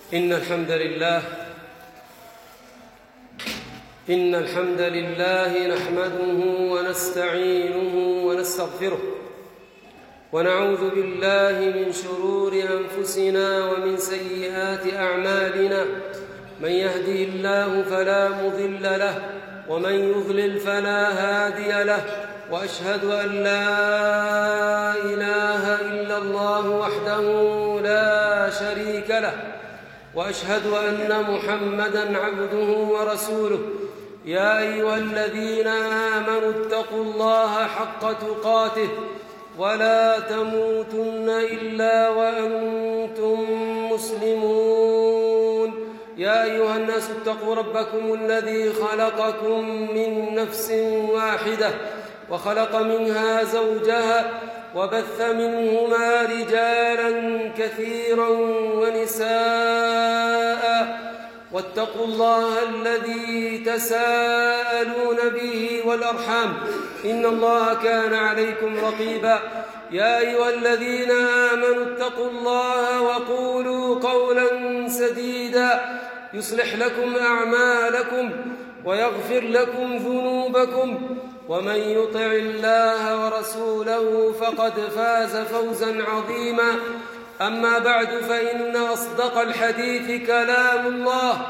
إن الحمد لله نحمده ونستعينه ونستغفره ونعوذ بالله من شرور أنفسنا ومن سيئات أعمالنا. من يهده الله فلا مضل له ومن يضلل فلا هادي له، وأشهد أن لا إله إلا الله وحده لا شريك له، وأشهد أن محمدًا عبده ورسوله. يا أيها الذين آمنوا اتقوا الله حق تقاته ولا تموتن إلا وأنتم مسلمون. يا أيها الناس اتقوا ربكم الذي خلقكم من نفس واحدة وخلق منها زوجها وبث منهما رجالا كثيرا ونساء، واتقوا الله الذي تساءلون به والأرحام، إن الله كان عليكم رقيبا. يا أيها الذين آمنوا اتقوا الله وقولوا قولا سديدا يصلح لكم أعمالكم ويغفر لكم ذنوبكم، ومن يطع الله ورسوله فقد فاز فوزا عظيما. أما بعد، فإن أصدق الحديث كلام الله،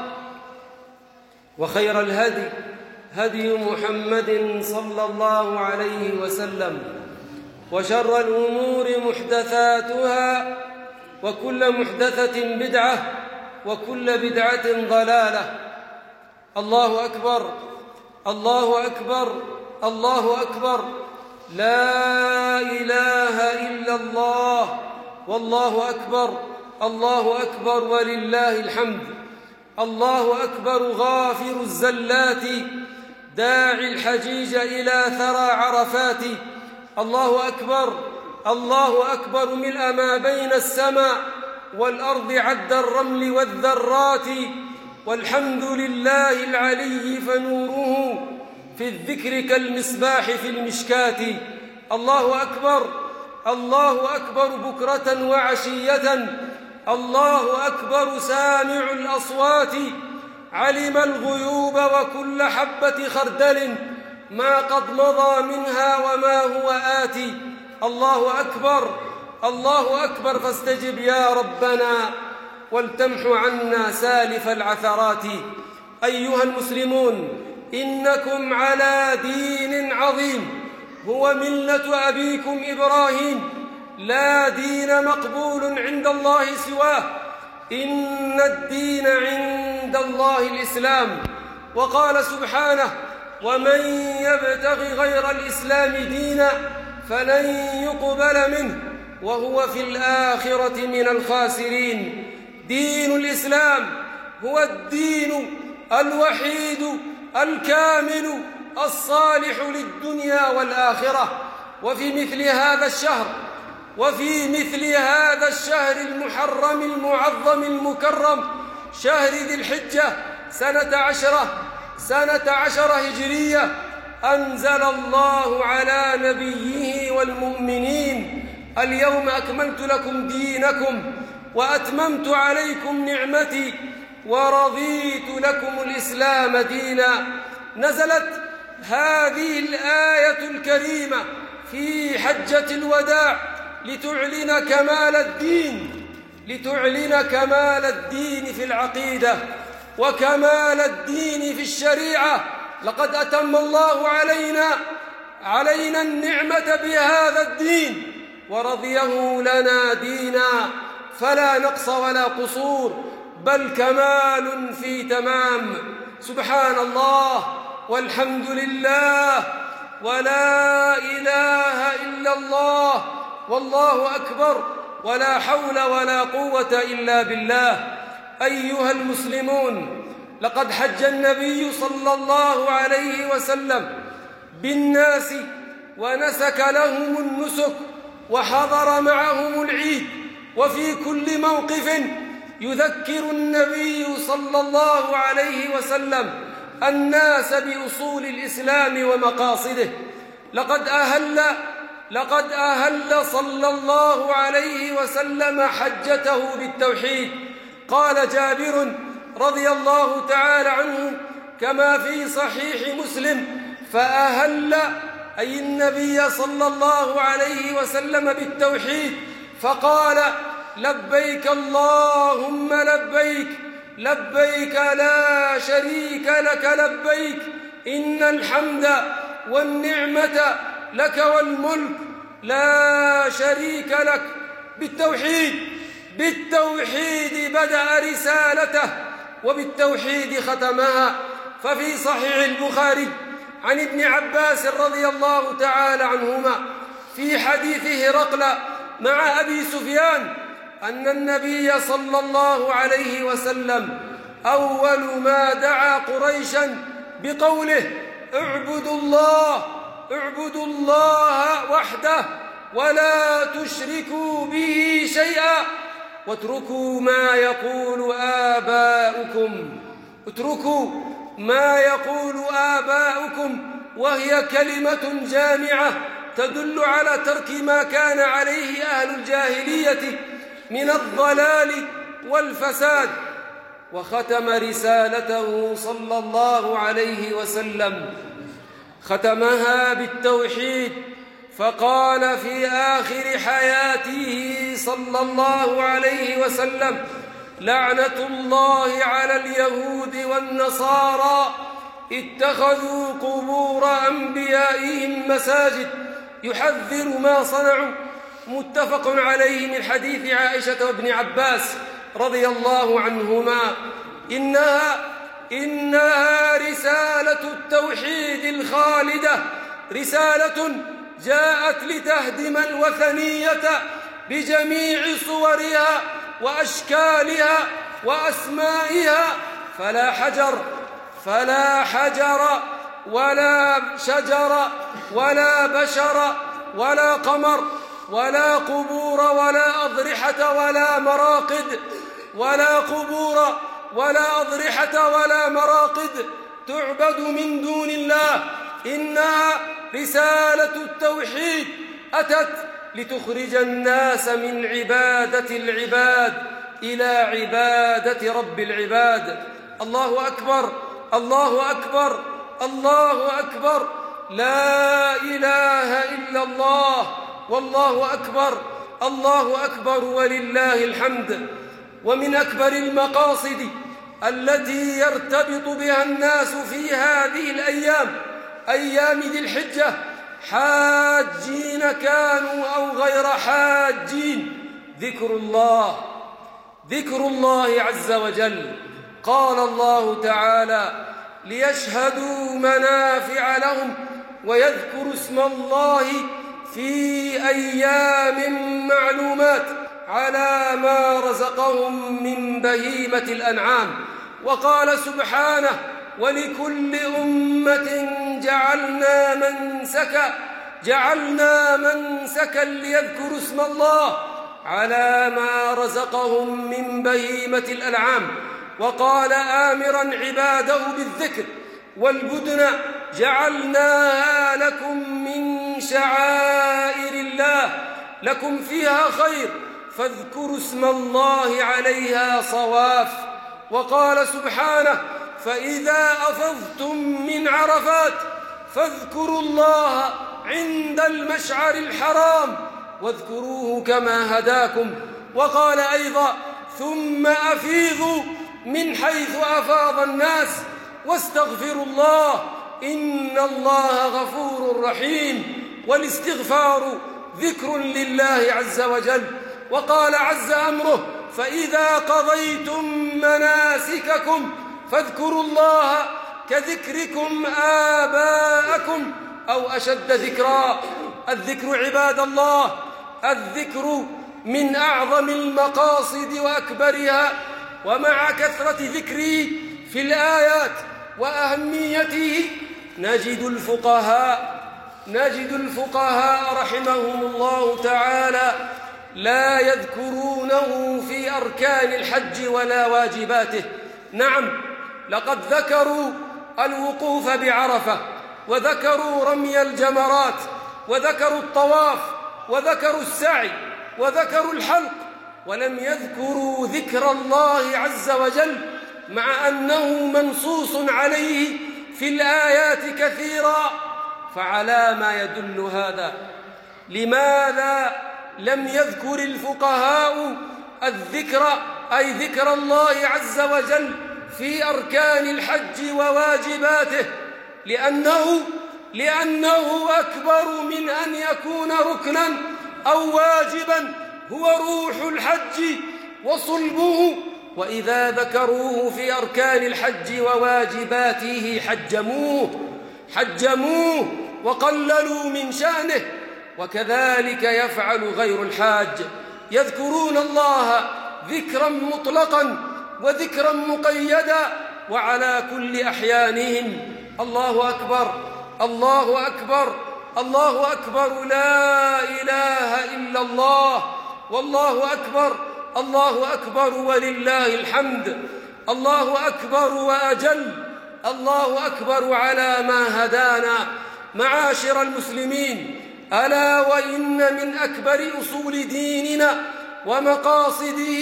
وخير الهدي هدي محمد صلى الله عليه وسلم، وشر الأمور محدثاتها، وكل محدثة بدعة، وكل بدعة ضلالة. الله أكبر، الله أكبر، الله أكبر، لا إله إلا الله، والله أكبر، الله أكبر ولله الحمد. الله أكبر غافر الزلات داعي الحجيج إلى ثرى عرفات. الله أكبر، الله أكبر ملء ما بين السماء والأرض عد الرمل والذرات. والحمد لله العلي فنوره في الذكر كالمصباح في المشكاة. الله أكبر، الله أكبر بكرة وعشية. الله أكبر سامع الأصوات، علم الغيوب وكل حبة خردل ما قد مضى منها وما هو آتي. الله أكبر، الله أكبر، فاستجب يا ربنا ولتمح عنا سالف العثرات. أيها المسلمون، إنكم على دين عظيم هو ملة أبيكم إبراهيم، لا دين مقبول عند الله سواه. إن الدين عند الله الإسلام. وقال سبحانه: ومن يبتغ غير الإسلام دينا فلن يقبل منه وهو في الآخرة من الخاسرين. دين الإسلام هو الدين الوحيد الكامل الصالح للدنيا والآخرة. وفي مثل هذا الشهر المحرم المعظم المكرم، شهر ذي الحجة، سنة 10 هجرية، أنزل الله على نبيه والمؤمنين: اليوم أكملت لكم دينكم وأتممت عليكم نعمتي ورضيت لكم الإسلام دينا. نزلت هذه الآية الكريمة في حجة الوداع لتعلن كمال الدين في العقيدة وكمال الدين في الشريعة. لقد أتم الله علينا النعمة بهذا الدين ورضيه لنا دينا، فلا نقص ولا قصور، بل كمال في تمام. سبحان الله والحمد لله ولا إله إلا الله والله أكبر، ولا حول ولا قوة إلا بالله. أيها المسلمون، لقد حج النبي صلى الله عليه وسلم بالناس ونسك لهم النسك وحضر معهم العيد، وفي كل موقف يذكر النبي صلى الله عليه وسلم الناس بأصول الإسلام ومقاصده. لقد أهل صلى الله عليه وسلم حجته بالتوحيد، قال جابر رضي الله تعالى عنه كما في صحيح مسلم: فأهل أي النبي صلى الله عليه وسلم بالتوحيد فقال: لبيك اللهم لبيك، لبيك لا شريك لك لبيك، إن الحمد والنعمة لك والملك لا شريك لك. بالتوحيد بدأ رسالته وبالتوحيد ختمها. ففي صحيح البخاري عن ابن عباس رضي الله تعالى عنهما في حديث هرقل مع أبي سفيان أن النبي صلى الله عليه وسلم أول ما دعا قريشا بقوله: اعبدوا الله وحده ولا تشركوا به شيئا واتركوا ما يقول آباؤكم، وهي كلمة جامعة تدل على ترك ما كان عليه أهل الجاهلية من الضلال والفساد. وختم رسالته صلى الله عليه وسلم ختمها بالتوحيد، فقال في آخر حياته صلى الله عليه وسلم: لعنة الله على اليهود والنصارى اتخذوا قبور أنبيائهم مساجد، يحذر ما صنعوا. متفق عليه من حديث عائشة وابن عباس رضي الله عنهما. إنها رسالة التوحيد الخالدة، رسالة جاءت لتهدم الوثنية بجميع صورها وأشكالها وأسمائها، فلا حجر ولا شجر ولا بشر ولا قمر ولا قبور ولا أضرحة ولا مراقد تعبد من دون الله. إنها رسالة التوحيد أتت لتخرج الناس من عبادة العباد إلى عبادة رب العباد. الله أكبر، الله أكبر، الله أكبر، لا إله إلا الله، والله أكبر، الله أكبر ولله الحمد. ومن أكبر المقاصد التي يرتبط بها الناس في هذه الأيام، أيام ذي الحجة، حاجين كانوا أو غير حاجين، ذكر الله عز وجل. قال الله تعالى: ليشهدوا منافع لهم ويذكروا اسم الله في أيام معلومات على ما رزقهم من بهيمة الأنعام. وقال سبحانه: ولكل أمة جعلنا منسكا ليذكروا اسم الله على ما رزقهم من بهيمة الأنعام. وقال آمرا عباده بالذكر: والبدن جعلناها لكم من شعائر الله لكم فيها خير فاذكروا اسم الله عليها صواف. وقال سبحانه: فإذا أفضتم من عرفات فاذكروا الله عند المشعر الحرام واذكروه كما هداكم. وقال أيضا: ثم أفيضوا من حيث أفاض الناس واستغفروا الله إن الله غفور رحيم. والاستغفار ذكر لله عز وجل. وقال عز أمره: فإذا قضيتم مناسككم فاذكروا الله كذكركم آباءكم أو أشد ذكرا. الذكر عباد الله، الذكر من أعظم المقاصد وأكبرها. ومع كثرة ذكره في الآيات وأهميته نجد الفقهاء رحمهم الله تعالى لا يذكرونه في أركان الحج ولا واجباته. نعم، لقد ذكروا الوقوف بعرفة، وذكروا رمي الجمرات، وذكروا الطواف، وذكروا السعي، وذكروا الحلق، ولم يذكروا ذكر الله عز وجل مع أنه منصوص عليه في الآيات كثيرا. فعلى ما يدل هذا؟ لماذا لم يذكر الفقهاء الذكر أي ذكر الله عز وجل في أركان الحج وواجباته؟ لأنه أكبر من أن يكون ركنا أو واجبا، هو روح الحج وصلبه، وإذا ذكروه في أركان الحج وواجباته حجموه وقللوا من شأنه. وكذلك يفعل غير الحاج، يذكرون الله ذكرا مطلقا وذكرا مقيدا وعلى كل أحيانهم. الله أكبر الله أكبر الله أكبر، لا إله إلا الله، والله أكبر الله أكبر ولله الحمد، الله أكبر وأجل، الله أكبر على ما هدانا. معاشر المسلمين، ألا وإن من أكبر أصول ديننا ومقاصده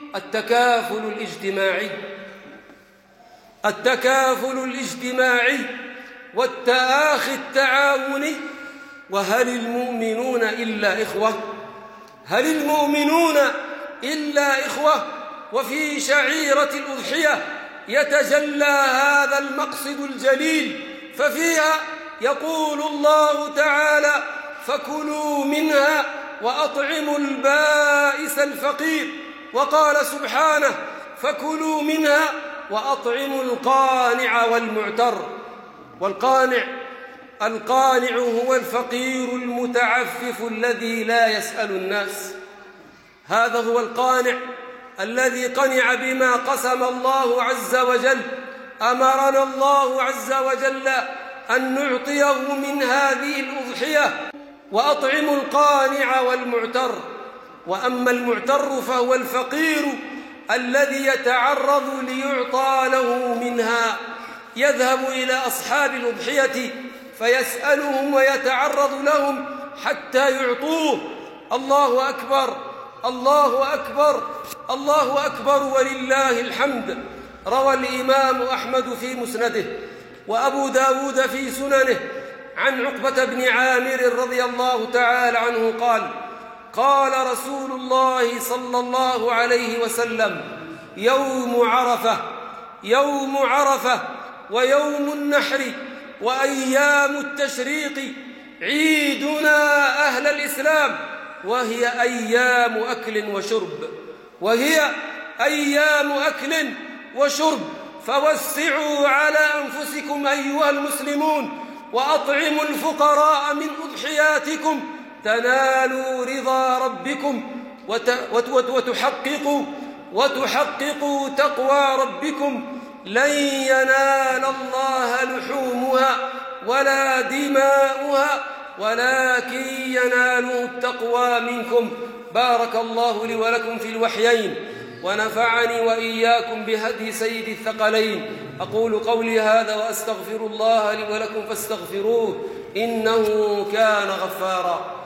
التكافل الاجتماعي والتآخي التعاوني. وهل المؤمنون إلا إخوة؟ هل المؤمنون إلا إخوة؟ وفي شعيرة الأضحية يتجلى هذا المقصد الجليل، ففيها يقول الله تعالى: فكلوا منها وأطعموا البائس الفقير. وقال سبحانه: فكلوا منها وأطعموا القانع والمعتر. القانع هو الفقير المتعفف الذي لا يسأل الناس، هذا هو القانع الذي قنع بما قسم الله عز وجل. أمرنا الله عز وجل أن نعطيه من هذه الأضحية. وأطعموا القانع والمعتر. وأما المعتر فهو الفقير الذي يتعرض ليعطى له منها، يذهب إلى أصحاب الأضحية فيسألهم ويتعرض لهم حتى يعطوه. الله أكبر الله أكبر الله أكبر ولله الحمد. روى الإمام أحمد في مسنده وأبو داود في سننه عن عقبة بن عامر رضي الله تعالى عنه قال: قال رسول الله صلى الله عليه وسلم: يوم عرفة ويوم النحر وأيام التشريق عيدنا أهل الإسلام، وهي أيام أكل وشرب، فوسعوا على أنفسكم أيها المسلمون، وأطعموا الفقراء من أضحياتكم تنالوا رضا ربكم وتحققوا تقوى ربكم. لن ينال الله لحومها ولا دماؤها ولكن يناله التقوى منكم. بارك الله لي ولكم في الوحيين، ونفعني وإياكم بهدي سيد الثقلين. أقول قولي هذا وأستغفر الله لي ولكم فاستغفروه إنه كان غفارا.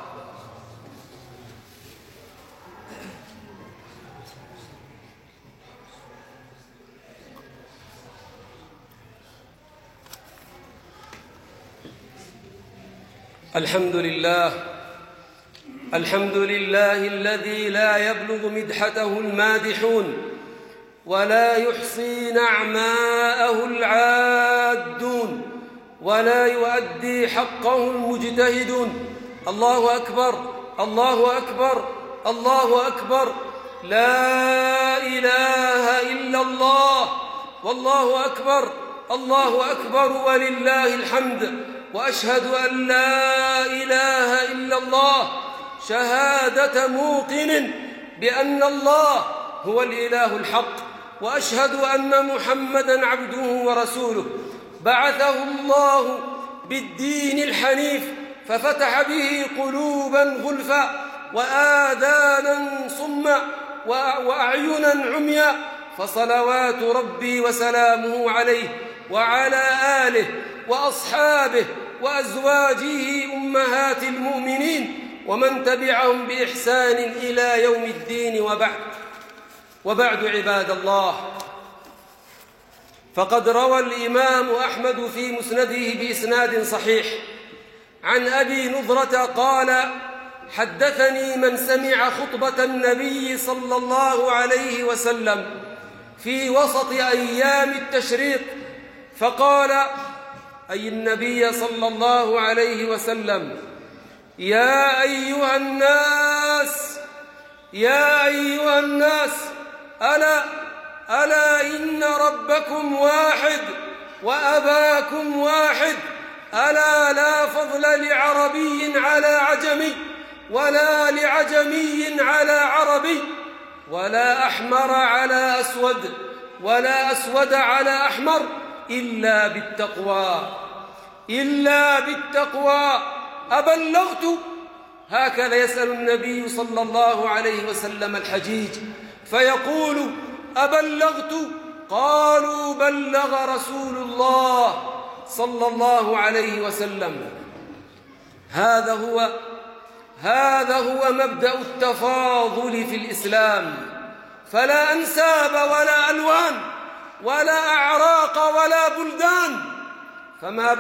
الحمد لله الذي لا يبلغ مدحته المادحون ولا يحصي نعماءه العادون ولا يؤدي حقه المجتهدون. الله أكبر الله أكبر الله أكبر، لا إله إلا الله، والله أكبر الله أكبر ولله الحمد. وأشهد أن لا إله إلا الله شهادة موقن بأن الله هو الإله الحق، وأشهد أن محمدًا عبده ورسوله بعثه الله بالدين الحنيف ففتح به قلوبا غلفا وآذانا صما وأعينا عميا، فصلوات ربي وسلامه عليه وعلى آله وأصحابه وأزواجه أمهات المؤمنين ومن تبعهم بإحسان إلى يوم الدين، وبعد عباد الله، فقد روى الإمام أحمد في مسنده بإسناد صحيح عن أبي نضرة قال: حدثني من سمع خطبة النبي صلى الله عليه وسلم في وسط أيام التشريق، فقال، أي النبي صلى الله عليه وسلم: يا أيها الناس، ألا إن ربكم واحد وأباكم واحد، ألا لا فضل لعربي على عجمي، ولا لعجمي على عربي، ولا أحمر على أسود، ولا أسود على أحمر، إلا بالتقوى. أبلغت؟ هكذا يسأل النبي صلى الله عليه وسلم الحجيج، فيقول: أبلغت؟ قالوا: بلغ رسول الله صلى الله عليه وسلم. هذا هو مبدأ التفاضل في الإسلام، فلا أنساب ولا ألوان ولا أعراق ولا بلدان. فما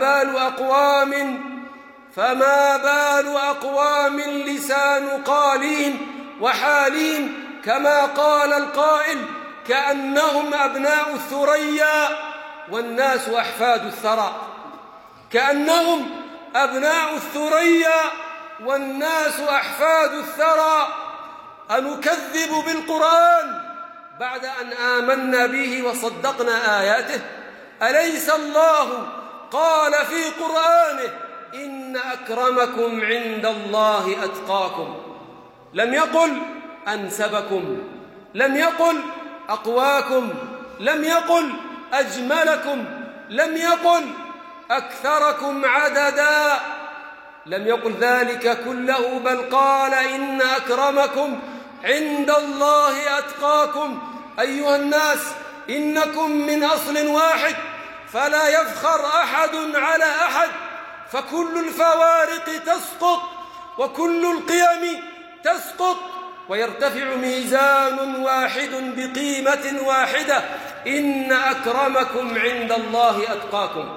بال أقوام لسان قالين وحالين، كما قال القائل: كأنهم أبناء الثريا والناس أحفاد الثرى. كأنهم أبناء الثريا والناس أحفاد الثرى. أنكذب بالقرآن بعد أن آمنا به وصدقنا آياته؟ أليس الله قال في قرآنه: إن أكرمكم عند الله أتقاكم؟ لم يقل أنسبكم، لم يقل أقواكم، لم يقل أجملكم، لم يقل أكثركم عددا، لم يقل ذلك كله، بل قال: إن أكرمكم عند الله أتقاكم. أيها الناس، إنكم من أصل واحد، فلا يفخر أحد على أحد، فكل الفوارق تسقط وكل القيم تسقط، ويرتفع ميزان واحد بقيمة واحدة: إن أكرمكم عند الله أتقاكم.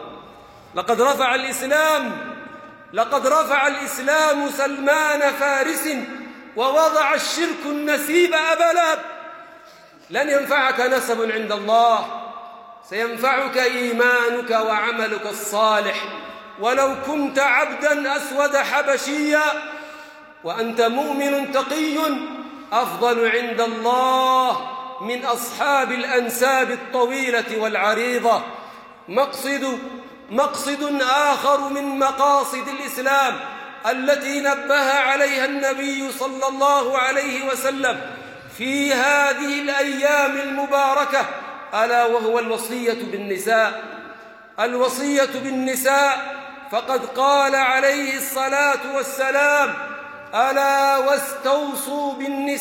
لقد رفع الإسلام سلمان فارس، ووضع الشرك النسيب أبا لهب. لن ينفعك نسب عند الله، سينفعك إيمانك وعملك الصالح، ولو كنت عبدا أسود حبشيا وأنت مؤمن تقي، أفضل عند الله من أصحاب الأنساب الطويلة والعريضة. مقصد آخر من مقاصد الإسلام التي نبه عليها النبي صلى الله عليه وسلم في هذه الأيام المباركة، ألا وهو الوصية بالنساء. فقد قال عليه الصلاة والسلام: ألا واستوصوا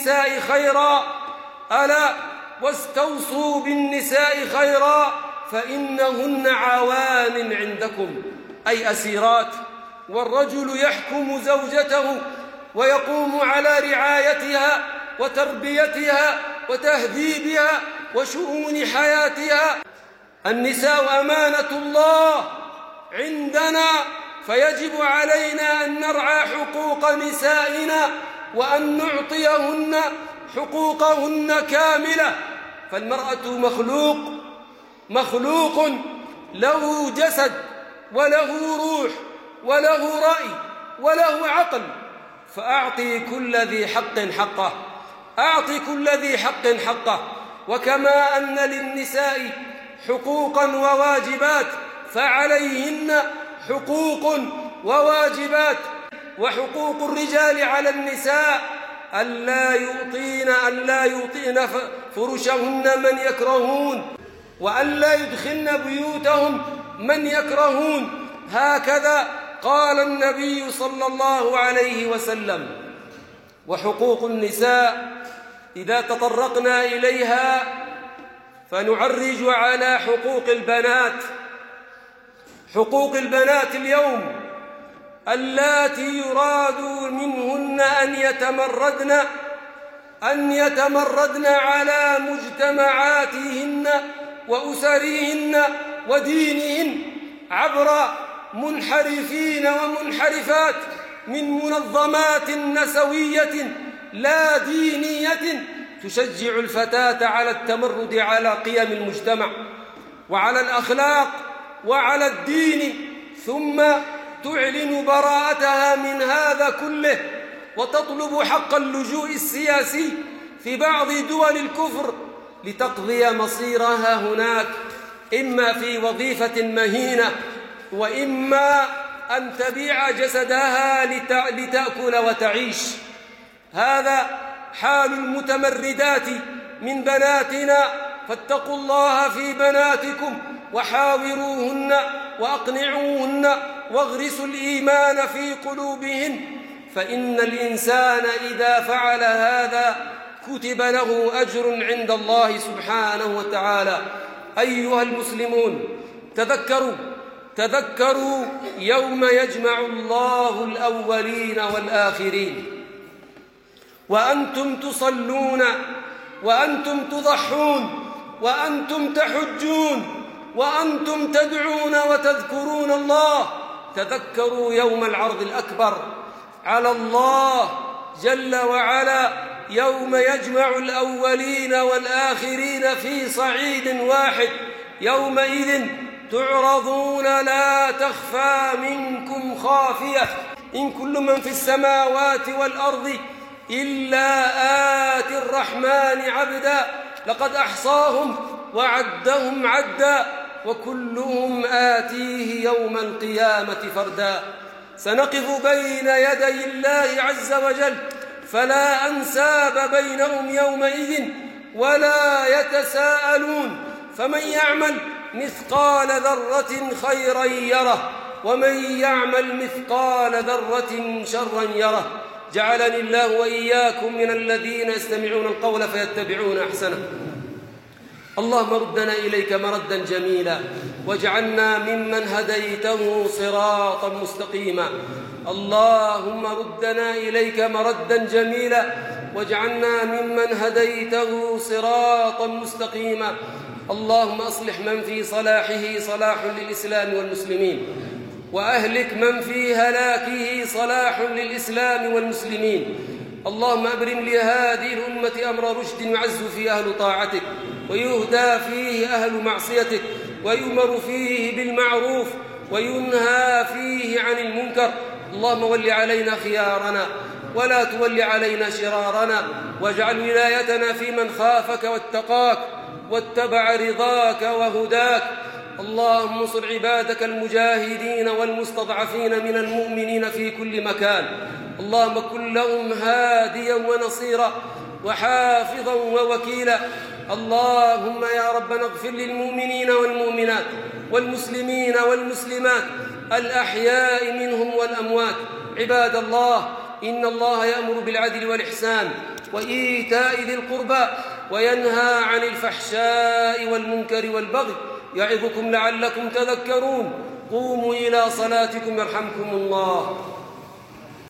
بالنساء خيرا فإنهن عوان عندكم، أي أسيرات. والرجل يحكم زوجته ويقوم على رعايتها وتربيتها وتهذيبها وشؤون حياتها. النساء أمانة الله عندنا، فيجب علينا أن نرعى حقوق نسائنا وأن نعطيهن حقوقهن كاملة. فالمرأة مخلوق له جسد وله روح وله رأي وله عقل، فأعطي كل ذي حق حقه. وكما أن للنساء حقوقا وواجبات، فعليهن حقوق وواجبات. وحقوق الرجال على النساء ألا يوطئن فرشهن من يكرهون، وألا يدخلن بيوتهم من يكرهون. هكذا قال النبي صلى الله عليه وسلم. وحقوق النساء إذا تطرقنا إليها فنعرج على حقوق البنات. حقوق البنات اليوم اللاتي يراد منهن أن يتمردن على مجتمعاتهن وأسرهن ودينهن عبر منحرفين ومنحرفات من منظمات نسوية لا دينية تشجع الفتاة على التمرد على قيم المجتمع وعلى الأخلاق وعلى الدين، ثم تعلن براءتها من هذا كله وتطلب حق اللجوء السياسي في بعض دول الكفر لتقضي مصيرها هناك، إما في وظيفة مهينة وإما أن تبيع جسدها لتأكل وتعيش. هذا حال المتمردات من بناتنا، فاتقوا الله في بناتكم وحاوروهن وأقنعوهن واغرسوا الإيمان في قلوبهن، فإن الإنسان إذا فعل هذا كتب له أجر عند الله سبحانه وتعالى. أيها المسلمون، تذكروا يوم يجمع الله الأولين والآخرين وأنتم تصلون وأنتم تضحون وأنتم تحجون وأنتم تدعون وتذكرون الله. تذكروا يوم العرض الأكبر على الله جل وعلا، يوم يجمع الأولين والآخرين في صعيد واحد. يومئذ تعرضون لا تخفى منكم خافية، إن كل من في السماوات والأرض إلا آتي الرحمن عبدا، لقد أحصاهم وعدهم عدا وكلهم آتيه يوم القيامة فردا. سنقف بين يدي الله عز وجل فلا أنساب بينهم يومئذ ولا يتساءلون، فمن يعمل مثقال ذرة خيرا يره ومن يعمل مثقال ذرة شرا يره. جعلني الله وإياكم من الذين يستمعون القول فيتبعون أحسنه. اللهم ردنا إليك مردا جميلا واجعلنا ممن هديته صراطا مستقيما. اللهم ردنا إليك مردا جميلا واجعلنا ممن هديته صراطا مستقيما. اللهم أصلح من في صلاحه صلاح للإسلام والمسلمين، وأهلك من في هلاكه صلاح للإسلام والمسلمين. اللهم أبرم لهذه الأمة أمر رشد يعز فيه أهل طاعتك ويهدى فيه أهل معصيتك ويؤمر فيه بالمعروف وينهى فيه عن المنكر. اللهم ول علينا خيارنا ولا تول علينا شرارنا، واجعل ولايتنا في من خافك واتقاك واتبع رضاك وهداك. اللهم انصر عبادك المجاهدين والمستضعفين من المؤمنين في كل مكان. اللهم كن لهم هاديا ونصيرا وحافظا ووكيلا. اللهم يا ربنا اغفر للمؤمنين والمؤمنات والمسلمين والمسلمات الأحياء منهم والأموات. عباد الله، إن الله يأمر بالعدل والإحسان وإيتاء ذي القربى وينهى عن الفحشاء والمنكر والبغي، يعظكم لعلكم تذكرون. قوموا إلى صلاتكم يرحمكم الله.